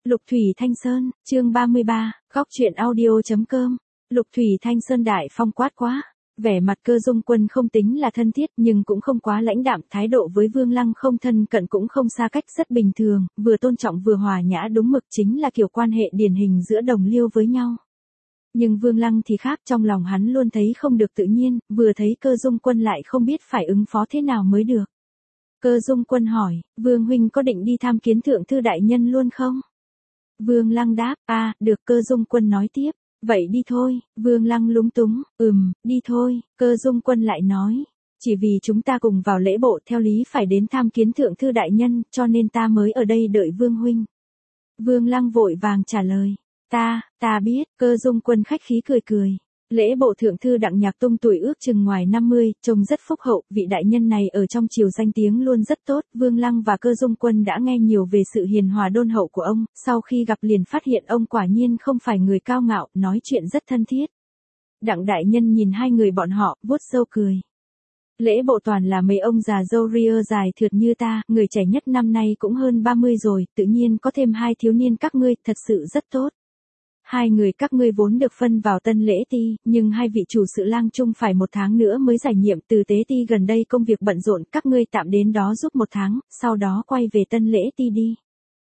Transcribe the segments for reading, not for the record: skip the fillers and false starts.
Lục Thủy Thanh Sơn, chương 33, góc truyện audio.com. Lục Thủy Thanh Sơn đại phong quát quá. Vẻ mặt Cơ Dung Quân không tính là thân thiết nhưng cũng không quá lãnh đạm, thái độ với Vương Lăng không thân cận cũng không xa cách, rất bình thường, vừa tôn trọng vừa hòa nhã đúng mực, chính là kiểu quan hệ điển hình giữa đồng liêu với nhau. Nhưng Vương Lăng thì khác, trong lòng hắn luôn thấy không được tự nhiên, vừa thấy Cơ Dung Quân lại không biết phải ứng phó thế nào mới được. Cơ Dung Quân hỏi, Vương huynh có định đi tham kiến thượng thư đại nhân luôn không? Vương Lăng đáp, được. Cơ Dung Quân nói tiếp, vậy đi thôi. Vương Lăng lúng túng, đi thôi. Cơ Dung Quân lại nói, chỉ vì chúng ta cùng vào lễ bộ theo lý phải đến tham kiến thượng thư đại nhân, cho nên ta mới ở đây đợi Vương huynh. Vương Lăng vội vàng trả lời, ta biết. Cơ Dung Quân khách khí cười cười. Lễ bộ thượng thư Đặng Nhạc Tông tuổi ước chừng ngoài 50, trông rất phúc hậu, vị đại nhân này ở trong triều danh tiếng luôn rất tốt. Vương Lăng và Cơ Dung Quân đã nghe nhiều về sự hiền hòa đôn hậu của ông, sau khi gặp liền phát hiện ông quả nhiên không phải người cao ngạo, nói chuyện rất thân thiết. Đặng đại nhân nhìn hai người bọn họ, vuốt râu cười. Lễ bộ toàn là mấy ông già râu ria dài thượt như ta, người trẻ nhất năm nay cũng hơn 30 rồi, tự nhiên có thêm hai thiếu niên các ngươi, thật sự rất tốt. Hai người các ngươi vốn được phân vào Tân Lễ Ti, nhưng hai vị chủ sự lang chung phải 1 tháng nữa mới giải nhiệm. Từ Tế Ti gần đây công việc bận rộn, các ngươi tạm đến đó giúp 1 tháng, sau đó quay về Tân Lễ Ti đi.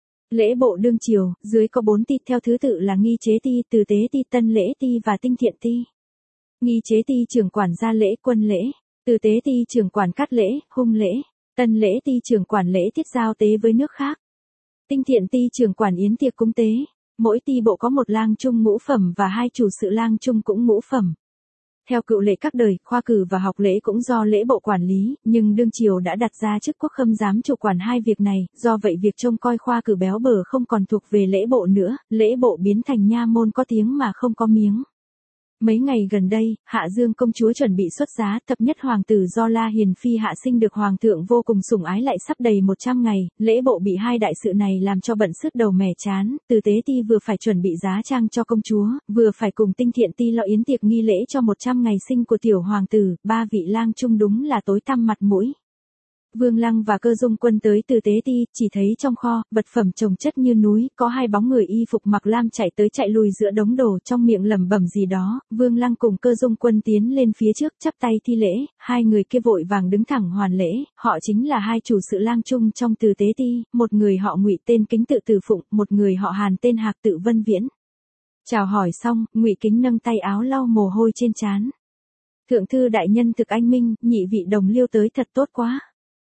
Lễ bộ đương triều, dưới có 4 ti theo thứ tự là Nghi Chế Ti, Từ Tế Ti, Tân Lễ Ti và Tinh Thiện Ti. Nghi Chế Ti trưởng quản gia lễ, quân lễ. Từ Tế Ti trưởng quản cát lễ, hung lễ. Tân Lễ Ti trưởng quản lễ tiết giao tế với nước khác. Tinh Thiện Ti trưởng quản yến tiệc cúng tế. Mỗi ti bộ có 1 lang trung ngũ phẩm và 2 chủ sự lang trung cũng ngũ phẩm. Theo cựu lệ các đời, khoa cử và học lễ cũng do lễ bộ quản lý, nhưng đương triều đã đặt ra chức quốc khâm giám chủ quản hai việc này, do vậy việc trông coi khoa cử béo bở không còn thuộc về lễ bộ nữa, lễ bộ biến thành nha môn có tiếng mà không có miếng. Mấy ngày gần đây, Hạ Dương công chúa chuẩn bị xuất giá, thập nhất hoàng tử do La Hiền Phi hạ sinh được hoàng thượng vô cùng sủng ái lại sắp đầy 100 ngày, lễ bộ bị hai đại sự này làm cho bận sứt đầu mẻ chán. Từ Tế Ti vừa phải chuẩn bị giá trang cho công chúa, vừa phải cùng Tinh Thiện Ti lo yến tiệc nghi lễ cho 100 ngày sinh của tiểu hoàng tử, 3 vị lang chung đúng là tối tăm mặt mũi. Vương Lăng và Cơ Dung Quân tới Từ Tế Ti, chỉ thấy trong kho, vật phẩm chồng chất như núi, có 2 bóng người y phục mặc lam chạy tới chạy lui giữa đống đồ, trong miệng lẩm bẩm gì đó. Vương Lăng cùng Cơ Dung Quân tiến lên phía trước, chắp tay thi lễ, hai người kia vội vàng đứng thẳng hoàn lễ, họ chính là hai chủ sự lang chung trong Từ Tế Ti, một người họ Ngụy tên Kính tự Từ Phụng, một người họ Hàn tên Hạc tự Vân Viễn. Chào hỏi xong, Ngụy Kính nâng tay áo lau mồ hôi trên trán. Thượng thư đại nhân thực anh minh, nhị vị đồng liêu tới thật tốt quá.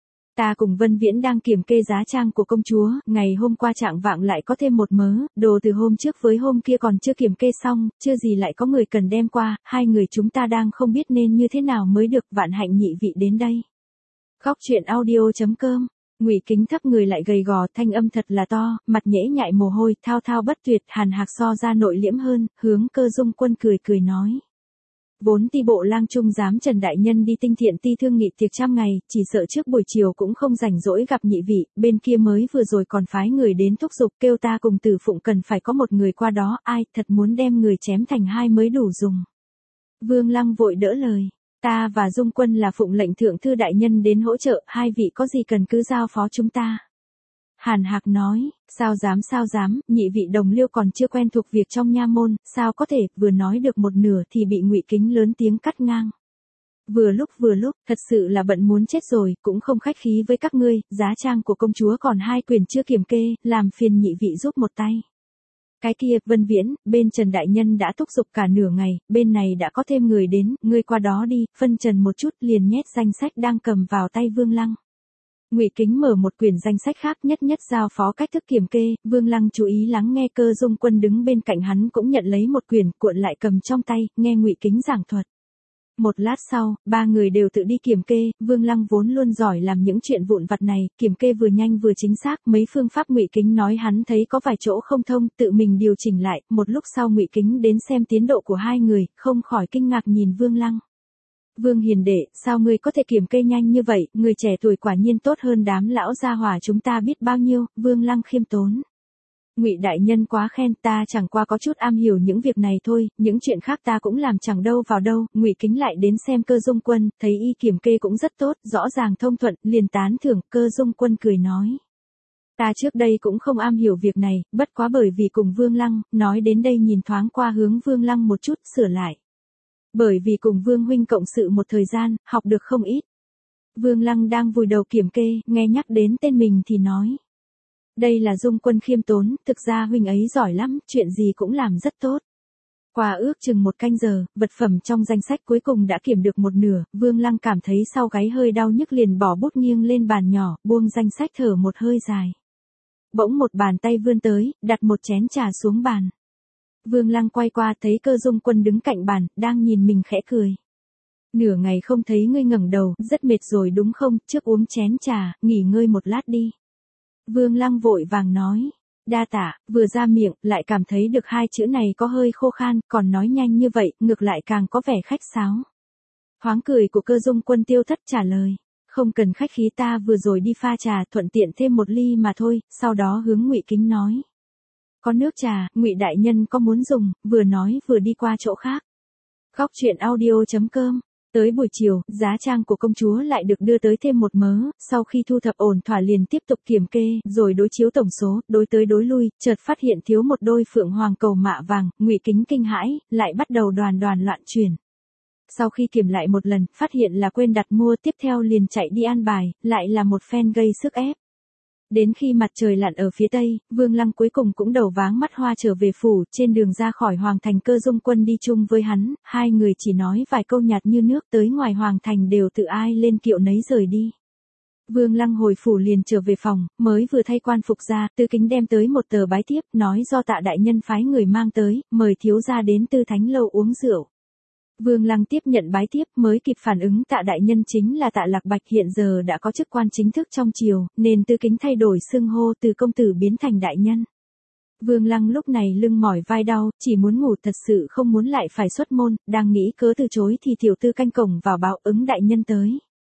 Ta cùng Vân Viễn đang kiểm kê giá trang của công chúa, ngày hôm qua chạng vạng lại có thêm 1 mớ, đồ từ hôm trước với hôm kia còn chưa kiểm kê xong, chưa gì lại có người cần đem qua, hai người chúng ta đang không biết nên như thế nào mới được, vạn hạnh nhị vị đến đây. Góc truyện audio.com. Ngụy Kính thấp người lại gầy gò, thanh âm thật là to, mặt nhễ nhại mồ hôi, thao thao bất tuyệt, Hàn Hạc so ra nội liễm hơn, hướng Cơ Dung Quân cười cười nói. Vốn ti bộ lang trung giám Trần đại nhân đi Tinh Thiện Ti thương nghị tiệc 100 ngày, chỉ sợ trước buổi chiều cũng không rảnh rỗi gặp nhị vị, bên kia mới vừa rồi còn phái người đến thúc giục kêu ta cùng Tử Phụng cần phải có một người qua đó, ai, thật muốn đem người chém thành hai mới đủ dùng. Vương Lăng vội đỡ lời, ta và Dung Quân là phụng lệnh thượng thư đại nhân đến hỗ trợ, hai vị có gì cần cứ giao phó chúng ta. Hàn Hạc nói, sao dám, nhị vị đồng liêu còn chưa quen thuộc việc trong nha môn, sao có thể, vừa nói được một nửa thì bị Ngụy Kính lớn tiếng cắt ngang. Vừa lúc, thật sự là bận muốn chết rồi, cũng không khách khí với các ngươi, giá trang của công chúa còn 2 quyền chưa kiểm kê, làm phiền nhị vị giúp một tay. Cái kia, Vân Viễn, bên Trần đại nhân đã thúc giục cả nửa ngày, bên này đã có thêm người đến, ngươi qua đó đi, phân trần một chút liền nhét danh sách đang cầm vào tay Vương Lăng. Ngụy Kính mở một quyển danh sách khác nhất giao phó cách thức kiểm kê, Vương Lăng chú ý lắng nghe. Cơ Dung Quân đứng bên cạnh hắn cũng nhận lấy một quyển, cuộn lại cầm trong tay, nghe Ngụy Kính giảng thuật. Một lát sau, 3 người đều tự đi kiểm kê, Vương Lăng vốn luôn giỏi làm những chuyện vụn vặt này, kiểm kê vừa nhanh vừa chính xác, mấy phương pháp Ngụy Kính nói hắn thấy có vài chỗ không thông, tự mình điều chỉnh lại, một lúc sau Ngụy Kính đến xem tiến độ của hai người, không khỏi kinh ngạc nhìn Vương Lăng. Vương hiền đệ, sao ngươi có thể kiểm kê nhanh như vậy, người trẻ tuổi quả nhiên tốt hơn đám lão gia hỏa chúng ta biết bao nhiêu. Vương Lăng khiêm tốn. Ngụy đại nhân quá khen, ta chẳng qua có chút am hiểu những việc này thôi, những chuyện khác ta cũng làm chẳng đâu vào đâu. Ngụy Kính lại đến xem Cơ Dung Quân, thấy y kiểm kê cũng rất tốt, rõ ràng thông thuận, liền tán thưởng. Cơ Dung Quân cười nói, Ta trước đây cũng không am hiểu việc này, bất quá bởi vì cùng Vương Lăng, nói đến đây nhìn thoáng qua hướng Vương Lăng một chút, sửa lại. Bởi vì cùng Vương huynh cộng sự một thời gian, học được không ít. Vương Lăng đang vùi đầu kiểm kê, nghe nhắc đến tên mình thì nói. Đây là Dung Quân khiêm tốn, thực ra huynh ấy giỏi lắm, chuyện gì cũng làm rất tốt. Qua ước chừng 1 canh giờ, vật phẩm trong danh sách cuối cùng đã kiểm được một nửa, Vương Lăng cảm thấy sau gáy hơi đau nhức liền bỏ bút nghiêng lên bàn nhỏ, buông danh sách thở một hơi dài. Bỗng một bàn tay vươn tới, đặt một chén trà xuống bàn. Vương Lăng quay qua thấy Cơ Dung Quân đứng cạnh bàn, đang nhìn mình khẽ cười. Nửa ngày không thấy ngươi ngẩng đầu, rất mệt rồi đúng không, trước uống chén trà, nghỉ ngơi một lát đi. Vương Lăng vội vàng nói. Đa tạ, vừa ra miệng, lại cảm thấy được 2 chữ này có hơi khô khan, còn nói nhanh như vậy, ngược lại càng có vẻ khách sáo. Thoáng cười của Cơ Dung Quân tiêu thất trả lời. Không cần khách khí, ta vừa rồi đi pha trà, thuận tiện thêm 1 ly mà thôi, sau đó hướng Ngụy Kính nói. Có nước trà, Ngụy đại nhân có muốn dùng, vừa nói vừa đi qua chỗ khác. Góc truyện audio.com. Tới buổi chiều, giá trang của công chúa lại được đưa tới thêm một mớ, sau khi thu thập ổn thỏa liền tiếp tục kiểm kê, rồi đối chiếu tổng số, đối tới đối lui, chợt phát hiện thiếu một đôi phượng hoàng cầu mạ vàng, Ngụy Kính kinh hãi, lại bắt đầu đoàn loạn chuyển. Sau khi kiểm lại một lần, phát hiện là quên đặt mua, tiếp theo liền chạy đi an bài, lại là một phen gây sức ép. Đến khi mặt trời lặn ở phía tây, Vương Lăng cuối cùng cũng đầu váng mắt hoa trở về phủ, trên đường ra khỏi Hoàng Thành Cơ Dung Quân đi chung với hắn, 2 người chỉ nói vài câu nhạt như nước, tới ngoài Hoàng Thành đều tự ai lên kiệu nấy rời đi. Vương Lăng hồi phủ liền trở về phòng, mới vừa thay quan phục ra, Tư Kính đem tới một tờ bái thiếp, nói do Tạ đại nhân phái người mang tới, mời thiếu gia đến Tư Thánh lâu uống rượu. Vương Lăng tiếp nhận bái tiếp, mới kịp phản ứng Tạ đại nhân chính là Tạ Lạc Bạch, hiện giờ đã có chức quan chính thức trong triều, nên Tư Kính thay đổi xưng hô từ công tử biến thành đại nhân. Vương Lăng lúc này lưng mỏi vai đau, chỉ muốn ngủ, thật sự không muốn lại phải xuất môn, đang nghĩ cớ từ chối thì tiểu tư canh cổng vào báo Ứng đại nhân tới.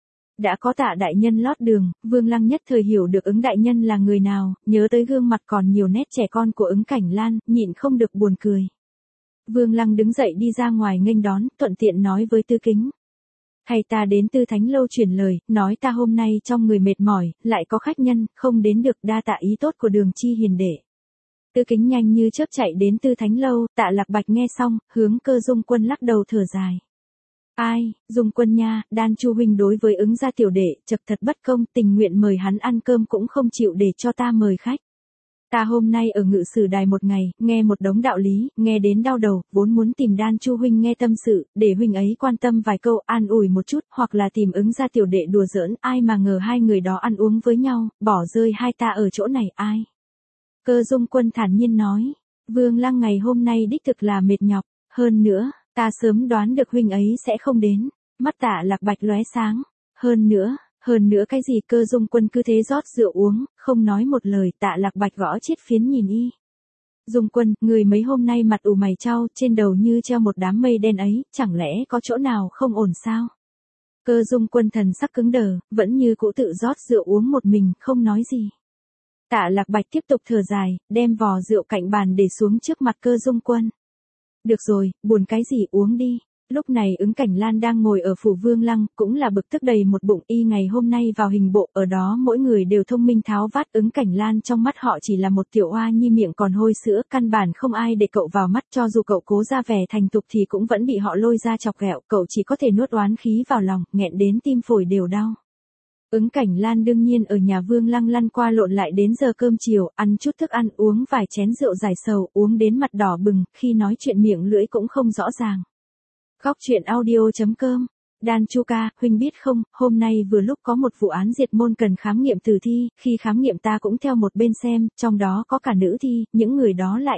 Đã có Tạ đại nhân lót đường, Vương Lăng nhất thời hiểu được Ứng đại nhân là người nào, nhớ tới gương mặt còn nhiều nét trẻ con của Ứng Cảnh Lan, nhịn không được buồn cười. Vương Lăng đứng dậy đi ra ngoài nghênh đón, thuận tiện nói với Tư Kính. Thầy ta đến Tư Thánh lâu truyền lời, nói ta hôm nay trong người mệt mỏi, lại có khách nhân, không đến được, đa tạ ý tốt của Đường Chi hiền đệ. Tư Kính nhanh như chớp chạy đến Tư Thánh lâu, Tạ Lạc Bạch nghe xong, hướng Cơ Dung Quân lắc đầu thở dài. Ai, Dung Quân nha, Đan Chu huynh đối với Ứng gia tiểu đệ, chật thật bất công, tình nguyện mời hắn ăn cơm cũng không chịu để cho ta mời khách. Ta hôm nay ở Ngự Sử Đài một ngày, nghe một đống đạo lý, nghe đến đau đầu, vốn muốn tìm Đan Chu huynh nghe tâm sự, để huynh ấy quan tâm vài câu, an ủi một chút, hoặc là tìm Ứng gia tiểu đệ đùa giỡn, ai mà ngờ 2 người đó ăn uống với nhau, bỏ rơi hai ta ở chỗ này, ai. Cơ Dung Quân thản nhiên nói, Vương Lăng ngày hôm nay đích thực là mệt nhọc, hơn nữa, ta sớm đoán được huynh ấy sẽ không đến, mắt Tạ Lạc Bạch lóe sáng, hơn nữa cái gì? Cơ Dung Quân cứ thế rót rượu uống, không nói một lời, Tạ Lạc Bạch gõ chiết phiến nhìn y. Dung Quân, người mấy hôm nay mặt ủ mày chau, trên đầu như treo một đám mây đen ấy, chẳng lẽ có chỗ nào không ổn sao? Cơ Dung Quân thần sắc cứng đờ, vẫn như cũ tự rót rượu uống một mình, không nói gì. Tạ Lạc Bạch tiếp tục thở dài, đem vò rượu cạnh bàn để xuống trước mặt Cơ Dung Quân. Được rồi, buồn cái gì, uống đi. Lúc này Ứng Cảnh Lan đang ngồi ở phủ Vương Lăng, cũng là bực tức đầy một bụng, y ngày hôm nay vào hình bộ, ở đó mỗi người đều thông minh tháo vát, Ứng Cảnh Lan trong mắt họ chỉ là một tiểu oa nhi miệng còn hôi sữa, căn bản không ai để cậu vào mắt, cho dù cậu cố ra vẻ thành thục thì cũng vẫn bị họ lôi ra chọc ghẹo, cậu chỉ có thể nuốt oán khí vào lòng, nghẹn đến tim phổi đều đau. Ứng Cảnh Lan đương nhiên ở nhà Vương Lăng lăn qua lộn lại đến giờ cơm chiều, ăn chút thức ăn, uống vài chén rượu giải sầu, uống đến mặt đỏ bừng, khi nói chuyện miệng lưỡi cũng không rõ ràng. Góc truyện audio.com. Đan Chu ca, huynh biết không, hôm nay vừa lúc có một vụ án diệt môn cần khám nghiệm tử thi, khi khám nghiệm ta cũng theo một bên xem, trong đó có cả nữ thi, những người đó lại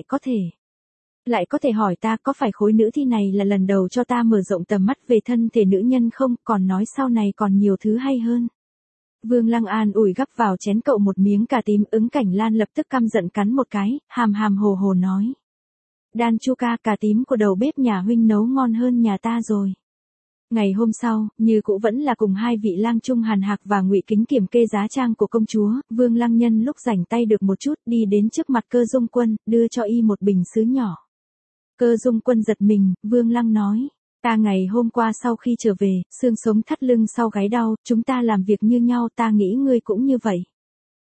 có thể hỏi ta có phải khối nữ thi này là lần đầu cho ta mở rộng tầm mắt về thân thể nữ nhân không, còn nói sau này còn nhiều thứ hay hơn. Vương Lăng an ủi gắp vào chén cậu một miếng cà tím. Ứng Cảnh Lan lập tức căm giận cắn một cái, hàm hàm hồ hồ nói. Đan Chu ca, cà tím của đầu bếp nhà huynh nấu ngon hơn nhà ta rồi. Ngày hôm sau, như cũ vẫn là cùng 2 vị lang trung Hàn Hạc và Ngụy Kính kiểm kê giá trang của công chúa, Vương Lăng nhân lúc rảnh tay được một chút, đi đến trước mặt Cơ Dung Quân, đưa cho y một bình sứ nhỏ. Cơ Dung Quân giật mình, Vương Lăng nói. Ta ngày hôm qua sau khi trở về, xương sống thắt lưng sau gáy đau, chúng ta làm việc như nhau, ta nghĩ ngươi cũng như vậy.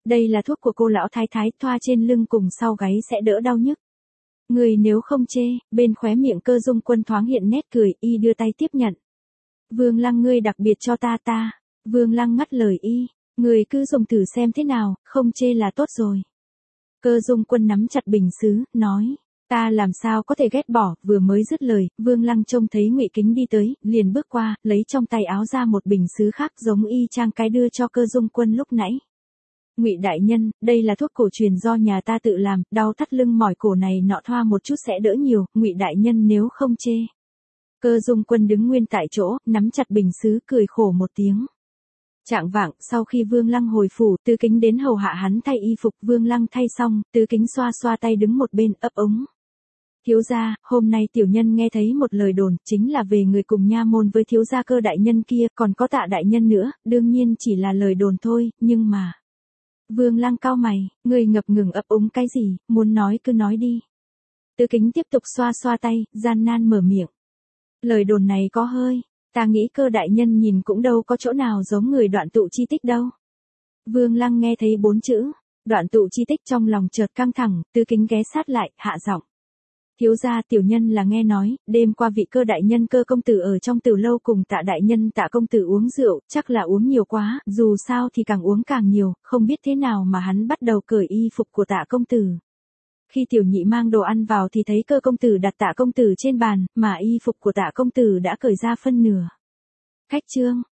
Đây là thuốc của cô lão thái thái, thoa trên lưng cùng sau gáy sẽ đỡ đau nhức. Người nếu không chê, bên khóe miệng Cơ Dung Quân thoáng hiện nét cười, y đưa tay tiếp nhận. Vương Lăng ngươi đặc biệt cho ta. Vương Lăng ngắt lời y, người cứ dùng thử xem thế nào, không chê là tốt rồi. Cơ Dung Quân nắm chặt bình sứ, nói, ta làm sao có thể ghét bỏ. Vừa mới dứt lời, Vương Lăng trông thấy Ngụy Kính đi tới, liền bước qua, lấy trong tay áo ra một bình sứ khác giống y chang cái đưa cho Cơ Dung Quân lúc nãy. Ngụy đại nhân, đây là thuốc cổ truyền do nhà ta tự làm, đau thắt lưng mỏi cổ này nọ thoa một chút sẽ đỡ nhiều, Ngụy đại nhân nếu không chê. Cơ Dung Quân đứng nguyên tại chỗ, nắm chặt bình sứ, cười khổ một tiếng. Chạng vạng, sau khi Vương Lăng hồi phủ, Tứ Kính đến hầu hạ hắn thay y phục. Vương Lăng thay xong, Tứ Kính xoa xoa tay đứng một bên, ấp úng. Thiếu gia, hôm nay tiểu nhân nghe thấy một lời đồn, chính là về người cùng nha môn với thiếu gia Cơ đại nhân kia, còn có Tạ đại nhân nữa, đương nhiên chỉ là lời đồn thôi, nhưng mà... Vương Lăng cau mày, người ngập ngừng ấp úng cái gì, muốn nói cứ nói đi. Tứ Kính tiếp tục xoa xoa tay, gian nan mở miệng. Lời đồn này có hơi, ta nghĩ Cơ đại nhân nhìn cũng đâu có chỗ nào giống người Đoạn Tụ Chi Tích đâu. Vương Lăng nghe thấy 4 chữ, Đoạn Tụ Chi Tích trong lòng chợt căng thẳng, Tứ Kính ghé sát lại, hạ giọng. Thiếu gia, tiểu nhân là nghe nói, đêm qua vị Cơ đại nhân Cơ công tử ở trong Tử lâu cùng Tạ đại nhân Tạ công tử uống rượu, chắc là uống nhiều quá, dù sao thì càng uống càng nhiều, không biết thế nào mà hắn bắt đầu cởi y phục của Tạ công tử. Khi tiểu nhị mang đồ ăn vào thì thấy Cơ công tử đặt Tạ công tử trên bàn, mà y phục của Tạ công tử đã cởi ra phân nửa. Khách trương,